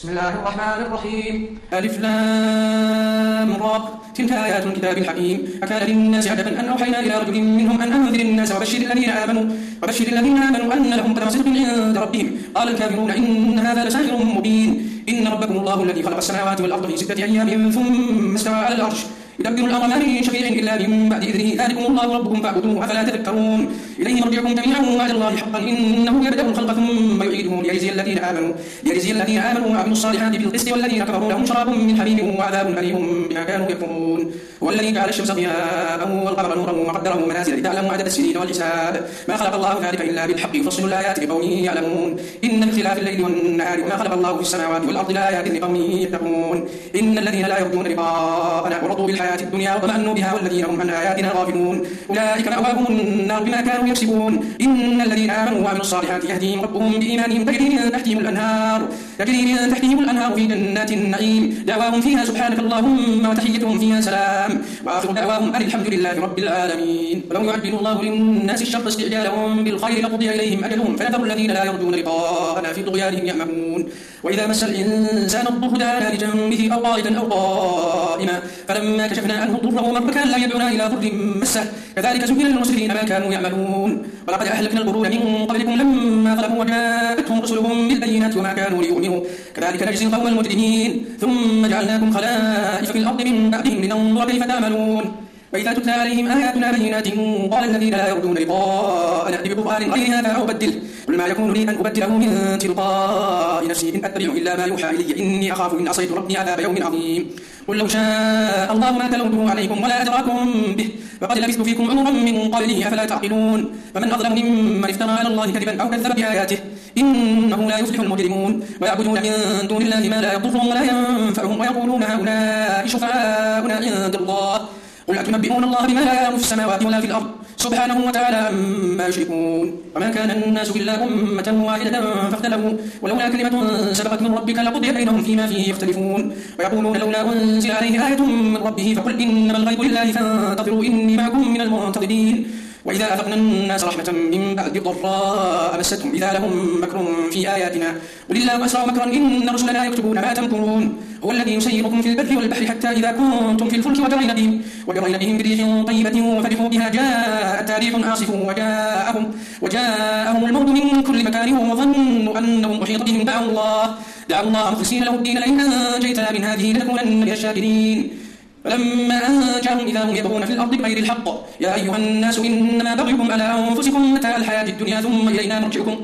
بسم الله الرحمن الرحيم. ألف لام را تلك آيات الكتاب الحكيم. أكان للناس عجبا أن أوحينا إلى رجل منهم أن أنذر الناس وبشر الذين آمنوا أن لهم قدم صدق عند ربهم. قال الكافرون إن هذا لساحر مبين. إن ربكم الله الذي خلق السماوات والأرض في 6 أيام ثم استوى على العرش يدبر الأمر ما من شفيع إلا من بعد إذنه ذلكم الله ربكم فاعبدوه أفلا تذكرون. إليه مرجعكم جميعا وعد الله حقا إنه يبدأ الخلق ثم يعيده ليجزي الذين آمنوا وعملوا الصالحات بالقسط والذين كفروا لهم شراب من حميم وعذاب أليم بما كانوا يكفرون. هو الذي جعل الشمس ضياء والقمر نورا وقدره منازل لتعلموا عدد السنين والحساب ما خلق الله ذلك إلا بالحق يفصل الآيات لقوم يعلمون. إن في اختلاف الليل والنهار وما خلق الله في السماوات والأرض لآيات لقوم يتقون. إن الذين لا يرجون لقاءنا ورضوا بالحياة الدنيا وطمأنوا بها والذين هم عن آياتنا غافلون أولئك مأواهم النار بما كانوا يكسبون. إن الذين آمنوا وعملوا الصالحات يهديهم ربهم بإيمانهم تجري من تحتهم الأنهار في جنات النعيم دعواهم فيها سبحانك اللهم وتحيتهم فيها سلام وآخر دعواهم أن الحمد لله رب العالمين. ولو يعجل الله للناس الشر استعجالهم بالخير لقضي إليهم أجلهم فنذر الذين لا يرجون لقاءنا في طغيانهم يعمهون. وإذا مس الإنسان الضر دعانا لجنبه أو قاعدا أو قائما فلما كشفنا عنه ضره مر كان لا يدعونا إلى ضر مسه كذلك زين للمسرفين ما كانوا يعملون. ولقد أهلكنا القرون من قبلكم لما ظلموا وجاءتهم رسلهم بالبينات وما كانوا ليؤمنوا كذلك نجزي القوم المجرمين. ثم جعلناكم خلائف في الأرض من بعدهم لننظر كيف تعملون. وإذا تتلى عليهم آياتنا بينات قال الذين لا يرجون لقاءنا ائت بقرآن غير هذا أو بدله قل ما يكون لي أن أبدله من تلقاء نفسي إن أتبع إلا ما يوحى إلي إني أخاف إن عصيت ربي عذاب يوم عظيم. قل لو شاء الله ما تلوته عليكم ولا أدراكم به وقد لبثت فيكم عمرا من قبله أفلا تعقلون. فمن أظلم ممن افترى على الله كذبا أو كذب بآياته إنه لا يفلح المجرمون. ويعبدون من دون الله ما لا يضرهم ولا ينفعهم ويقولون هؤلاء شفعاؤنا عند الله قل أتنبئون الله بما لا يعلم في السماوات ولا في الأرض سبحانه وتعالى عما يشركون. وما كان الناس إلا أمة واحدة فاختلفوا ولولا كلمة سبقت من ربك لقضي بينهم فيما فيه يختلفون. ويقولون لولا أنزل عليه آية من ربه فقل إنما الغيب لله فانتظروا إني معكم من المنتظرين. وإذا أذقنا الناس رحمة من بعد ضراء مستهم إذا لهم مكر في آياتنا قل الله أسرع مكرا إن رسلنا يكتبون ما تمكرون. هو الذي يسيركم في البر والبحر حتى إذا كنتم في الفلك وجرين بهم بريح طيبة وفرحوا بها جاءت ريح عاصف وجاءهم الموت من كل مكان وظنوا أنهم أحيط بهم دعوا الله مخلصين له الدين لئن أنجيتنا من هذه لنكونن من الشاكرين. فلما أنجاهم إذا هم يبغون في الأرض بغير الحق يا أيها الناس إنما بغيكم على أنفسكم متاع الحياة الدنيا ثم إلينا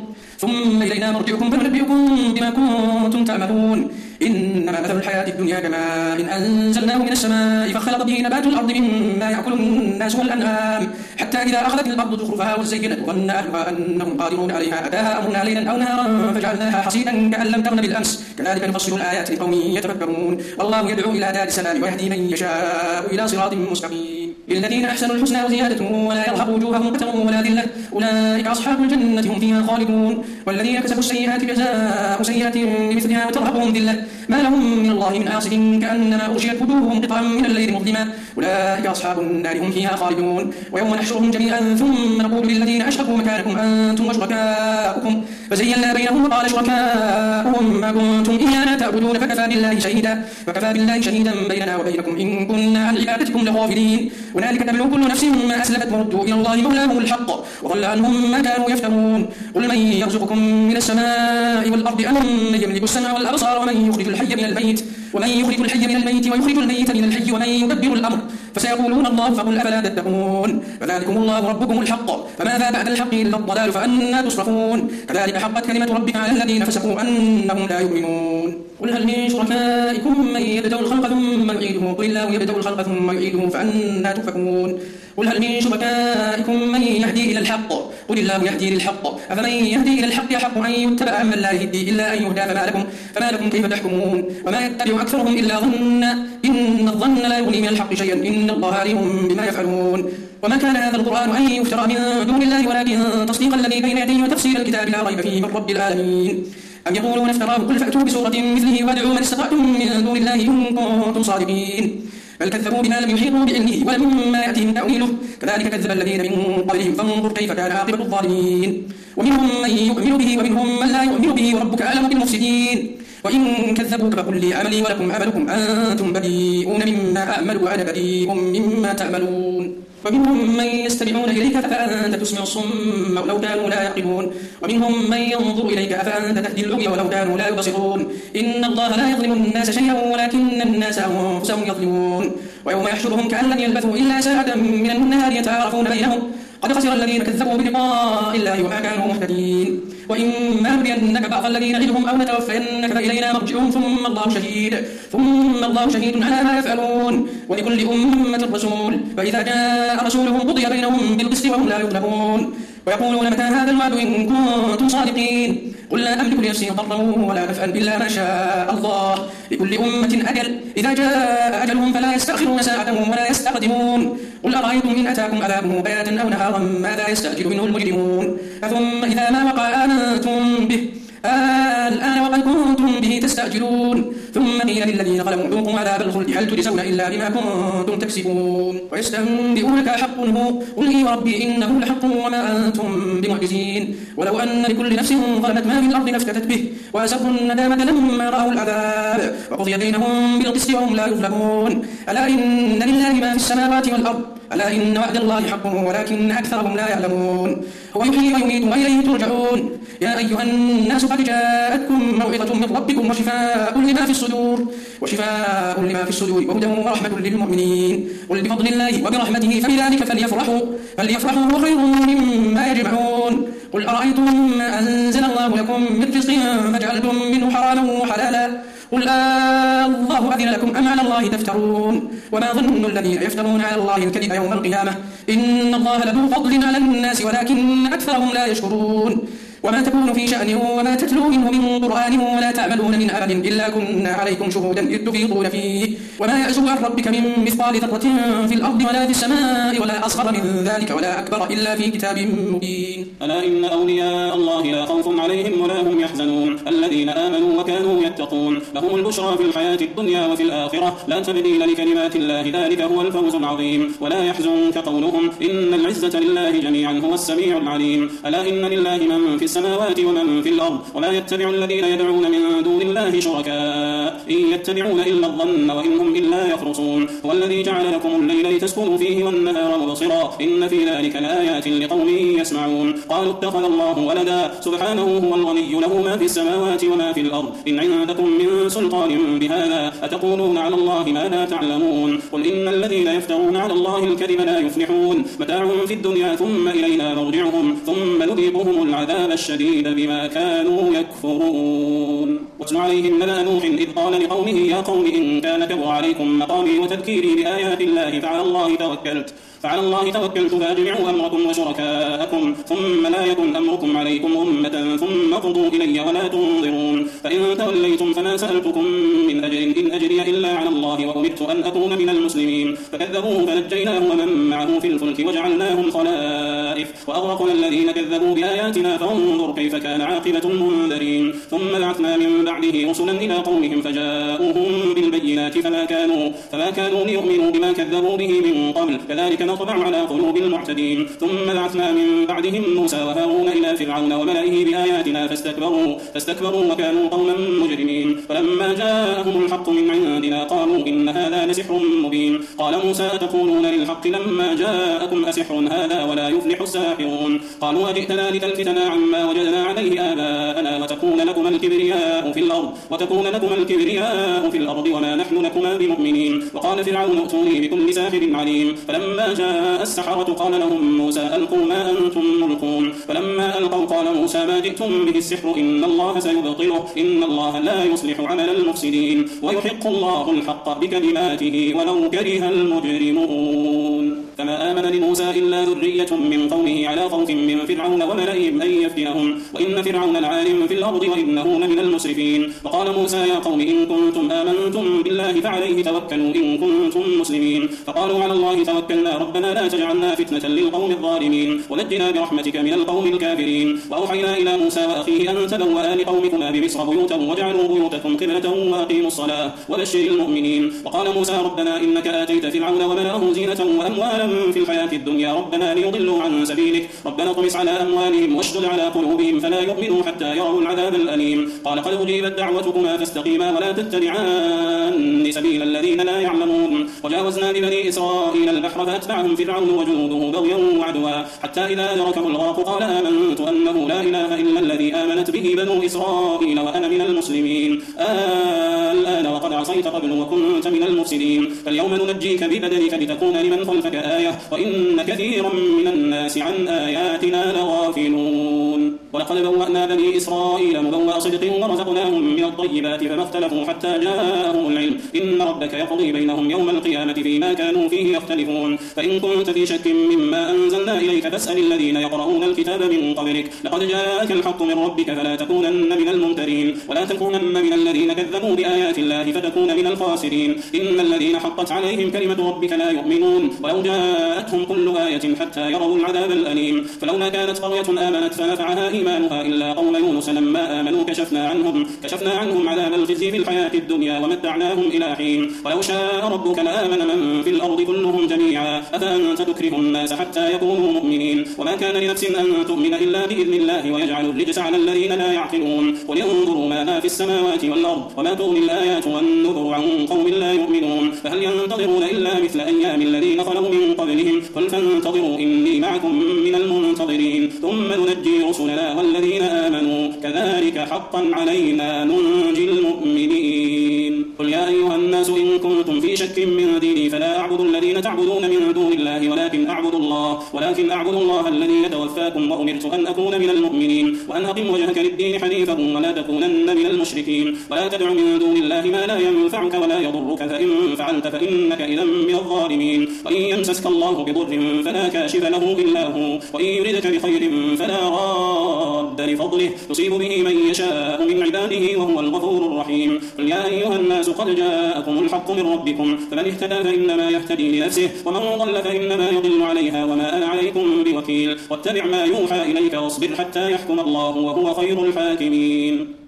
مرجعكم فننبئكم بما كنتم تعملون. إنما مثل الحياة الدنيا كماء أنزلناه من السماء فاختلط به نبات الأرض مما يأكل الناس والأنعام حتى إذا أخذت الأرض زخرفها وزينت وظن أهلها أنهم قادرون عليها أتاها أمرنا ليلا أو نهارا فجعلناها حصيدا كأن لم تغن بالأمس كذلك نفصل الآيات لقوم يتفكرون. والله يدعو إلى دار السلام ويهدي من يشاء إلى صراط مستقيم. للذين أحسنوا الحسنى وزيادة ولا يرهق وجوههم قتر ولا ذلة أولئك أصحاب الجنة هم فيها خالدون. والذين كسبوا السيئات جزاء سيئة بمثلها وترهقهم ذلة ما لهم من الله من عاصم كأنما أغشيت وجوههم قطعا من الليل مظلما أولئك أصحاب النار هم فيها خالدون. ويوم نحشرهم جميعا ثم نقول للذين أشركوا مكانكم أنتم وشركاؤكم فزينا بينهم وقال شركاؤهم ما كنتم إيانا تعبدون فكفى بالله شهيدا بيننا وبينكم إن كنا عن عبادتكم لغافلين. هنالك تبلو كل نفس ما أسلفت وردوا إلى الله مولاهم الحق وضل عنهم ما كانوا يفترون. قل من يرزقكم من السماء والأرض أم من يملك السمع والأبصار ومن يخرج الحي من الميت ويخرج الميت من الحي ومن يدبر الأمر فسيقولون الله فقل أفلا تتقون. فذلكم الله ربكم الحق فماذا بعد الحق إلا الضلال فأنا تصرفون. كذلك حقت كلمة ربك على الذين فسقوا أنهم لا يؤمنون. قل هل من شركائكم من يبدأ الخلق ثم يعيده قل الله يبدأ الخلق ثم يعيده فأنا تؤفكون. قل هل من شركائكم من يهدي إلى الحق قل الله يهدي للحق أفمن يهدي إلى الحق يحق أن يتبع من لا يهدي إلا أن يهدى فما لكم كيف تحكمون. وما يتبع أكثرهم إلا ظنا إن الظن لا يغني من الحق شيئا إن الله عليم بما يفعلون. وما كان هذا القرآن أن يفترى من دون الله ولكن تصديق الذي بين يديه وتفسير الكتاب لا ريب فيه من رب العالمين. أم يقولون افتراه قل فأتوا بسورة مثله وادعوا من استطعتم من دون الله إن كنتم صادقين. بل كذبوا بما لم يحيطوا بعلمه ولما يأتيهم تأويله كذلك كذب الذين من قبلهم فانظر كيف كان عاقبة الظالمين. ومنهم من يؤمن به ومنهم من لا يؤمن به وربك أعلم بالمفسدين. وإن كذبوك فقل لي عملي ولكم عملكم أنتم بريئون مما أعمل وأنا بريء مما تعملون. ومنهم من يستمعون إليك فأنت تسمع الصم ولو كانوا لا يعقلون ومنهم من ينظر إليك فأنت تهدي العمي ولو كانوا لا يبصرون. إن الله لا يظلم الناس شيئا ولكن الناس أنفسهم يظلمون. ويوم يحشرهم كأن لم يلبثوا إلا ساعة من النهار يتعارفون بينهم قد خسر الذين كذبوا بلقاء الله وما كانوا مهتدين. وإما نرينك بعض الذين نعدهم أو نتوفينك فإلينا مرجعهم ثم الله شهيد على ما يفعلون. ولكل أمة رسول فإذا جاء رسولهم قضي بينهم بالقسط وهم لا يظلمون. ويقولون متى هذا الوعد إن كنتم صادقين قل لا أملك لنفسي ضرا ولا نفعا إلا ما شاء الله لكل أمة أجل إذا جاء أجلهم فلا يستأخرون ساعة ولا يستقدمون. قل أرأيتم إن أتاكم عذابه بياتا أو نهارا ماذا يستعجل منه المجرمون. ثم إذا ما وقع آمنتم به الآن وقد كنتم به تستعجلون. ثم قيل للذين ظلموا ذوقوا عذاب الخلد هل تجزون إلا بما كنتم تكسبون. ويستنبئونك حق هو قل إي وربي إنه لحق وما أنتم بمعجزين. ولو أن لكل نفس ظلمت ما في الأرض لافتدت به وأسروا الندامة لما رأوا العذاب وقضي بينهم بالقسط وهم لا يظلمون. ألا إن لله ما في السماوات والأرض ألا إن وعد الله حق ولكن أكثرهم لا يعلمون. هو يحيي ويميت وإليه ترجعون. يا أيها الناس قد جاءتكم موعظة من ربكم وشفاء لما في الصدور وهدى ورحمة للمؤمنين. قل بفضل الله وبرحمته فبذلك فليفرحوا هو خير مما يجمعون. قل أرأيتم ما أنزل الله لكم من رزق فجعلتم منه حراما وحلالا قل الله أذن لكم أم على الله تفترون. وما ظن الذين يفترون على الله الكذب يوم القيامة إن الله لذو فضل على الناس ولكن أكثرهم لا يشكرون. وما تكون في شأن وما تتلو منه من قرآن ولا تعملون من عمل إلا كنا عليكم شهودا إذ تفيضون فيه. وما يعزب عن ربك من مثقال ذرة في الأرض ولا في السماء ولا أصغر من ذلك ولا أكبر إلا في كتاب مبين. ألا إن أولياء الله لا خوف عليهم ولا هم يحزنون الذين آمنوا وكانوا يتقون لهم البشرى في الحياة الدنيا وفي الآخرة لا تبديل لكلمات الله ذلك هو الفوز العظيم. ولا يحزنك قولهم إن العزة لله جميعا هو السميع العليم. ألا إن لله من في السماوات ومن في الأرض ولا يتبع الذين يدعون من دون الله شركاء إن يتبعون إلا الظن وإن هم إلا يخرصون. هو الذي جعل لكم الليل لتسكنوا فيه والنهار مبصرا إن في ذلك لآيات لقوم يسمعون. قالوا اتخذ الله ولدا سبحانه هو الغني له ما في السماوات وما في الأرض إن عندكم من سلطان بهذا أتقولون على الله ما لا تعلمون. قل إن الذين يفترون على الله الكذب لا يفلحون متاع في الدنيا ثم إلينا مرجعهم ثم نذيقهم العذاب الشديد بما كانوا يكفرون. واتل عليهم نبأ نوح إذ قال لقومه يا قوم إن كان كبر عليكم مقامي وتذكيري بآيات الله فعلى الله توكلت فأجمعوا أمركم وشركاءكم ثم لا يكن أمركم عليكم أمة ثم قضوا إلي ولا تنظرون. فإن توليتم فما سألتكم من أجر إن أجري إلا على الله وأمرت أن أكون من المسلمين. فكذبوه فنجيناه ومن معه في الفلك وجعلناهم خلائف وأغرقنا الذين كذبوا بآياتنا فانظر كيف كان عاقبة المنذرين. ثم بعثنا من بعده رسلا إلى قومهم فجاءوهم بالبينات فما كانوا ليؤمنوا بما كذبوا به من قبل كذلك نطبع على قلوب المعتدين. ثم بعثنا من بعدهم موسى وهارون إلى فرعون وملئه بآياتنا فاستكبروا وكانوا قوما مجرمين. فلما جاءهم الحق من عندنا قالوا إن هذا لسحر مبين. قال موسى أتقولون للحق لما جاءكم أسحر هذا ولا يفلح الساحرون. قالوا أجئتنا لتلفتنا عما وجدنا عليه آباءنا وتكون لكما الكبرياء في الأرض وما نحن لكما بمؤمنين. وقال فرعون ائتوني بكل ساحر عليم. فلما جاء السحرة قال لهم موسى ألقوا ما أنتم ملقون. فلما ألقوا قال موسى ما جئتم به السحر إن الله سيبطله إن الله لا يصلح عمل المفسدين ويحق الله الحق بكلماته ولو كره المجرمون. فما آمن لموسى إلا ذرية من قومه على خوف من فرعون وملئهم أن يفتنهم وإن فرعون لعال في الأرض وإنه لمن المسرفين. وقال موسى يا قوم إن كنتم آمنتم بالله فعليه توكلوا إن كنتم مسلمين. فقالوا على الله توكلنا ربنا لا تجعلنا فتنة للقوم الظالمين ونجنا برحمتك من القوم الكافرين. وأوحينا إلى موسى وأخيه أن تبوأ لقومكما بمصر بيوتا واجعلوا بيوتكم قبلة وأقيموا الصلاة وبشر المؤمنين. وقال موسى ربنا إنك آتيت فرعون وملأه زينة وأموالا في الحياة الدنيا ربنا ليضلوا عن سبيلك ربنا اطمس على أموالهم واشدد على قلوبهم فلا يؤمنوا حتى يروا العذاب الأليم. قال قد أجيبت دعوتكما فاستقيما ولا تتبعان سبيل الذين لا يعلمون. وجاوزنا ببني إسرائيل البحر فأتبعهم فرعون وجنوده بغيا وعدوا حتى إذا أدركه الغرق قال آمنت أنه لا إله إلا الذي آمنت به بنو إسرائيل وأنا من المسلمين. الآن وقد عصيت قبل وكنت من المفسدين فاليوم ننجيك ببدنك لتكون لمن خلفك آية وإن كثيرا من الناس عن آياتنا لغافلون. ولقد بوأنا بني إسرائيل مبوأ صدق ورزقناهم من الطيبات فما اختلفوا حتى جاءهم العلم إن ربك يقضي بينهم يوم القيامة فيما كانوا فيه يختلفون. فإن كنت في شك مما أنزلنا إليك فاسأل الذين يقرؤون الكتاب من قبلك لقد جاءك الحق من ربك فلا تكونن من الممترين ولا تكونن من الذين كذبوا بآيات الله فتكون من الخاسرين. إن الذين حقت عليهم كلمة ربك لا يؤمنون ولو جاءتهم كل آية حتى يروا العذاب الأليم. فلولا كانت قرية آمنت فنفعها إيمانها إلا قوم يونس لما آمنوا كشفنا عنهم عذاب الخزي في الحياة الدنيا ومتعناهم إلى حين. ولو شاء ربك لآمن من في الأرض كلهم جميعا أفأنت تكره الناس حتى يكونوا مؤمنين وما كان لنفس أن تؤمن إلا بإذن الله ويجعل الرجس على الذين لا يعقلون. قل انظروا ماذا في السماوات والأرض وما تغني الآيات والنذر عن قوم لا يؤمنون فهل ينتظرون إلا مثل أيام الذين خلوا من قبلهم قل فانتظروا إني معكم من المنتظرين ثم ننجي رسلنا والذين آمنوا كذلك حقا علينا ننجي المؤمنين. قل يا أيها الناس إن كنتم في شك من ديني فلا أعبد الذين تعبدون من دون الله ولكن أعبد الله الذي يتوفاكم وأمرت أن أكون من المؤمنين وأن أقم وجهك للدين حنيفا ولا تكونن من المشركين ولا تدع من دون الله ما لا ينفعك ولا يضرك فإن فعلت فإنك إذا من الظالمين. وإن يمسسك الله بضر فلا كاشف له إلا هو وإن يردك بخير فلا راد لفضله يصيب به من يشاء من عباده وهو الغفور الرحيم. قل يا أيها الناس قد جاءكم الحق من ربكم فمن اهتدى فإنما يهتدي لنفسه ومن ضل فإنما يضل عليها وما أنا عليكم بوكيل. واتبع ما يوحى إليك واصبر حتى يحكم الله وهو خير الحاكمين.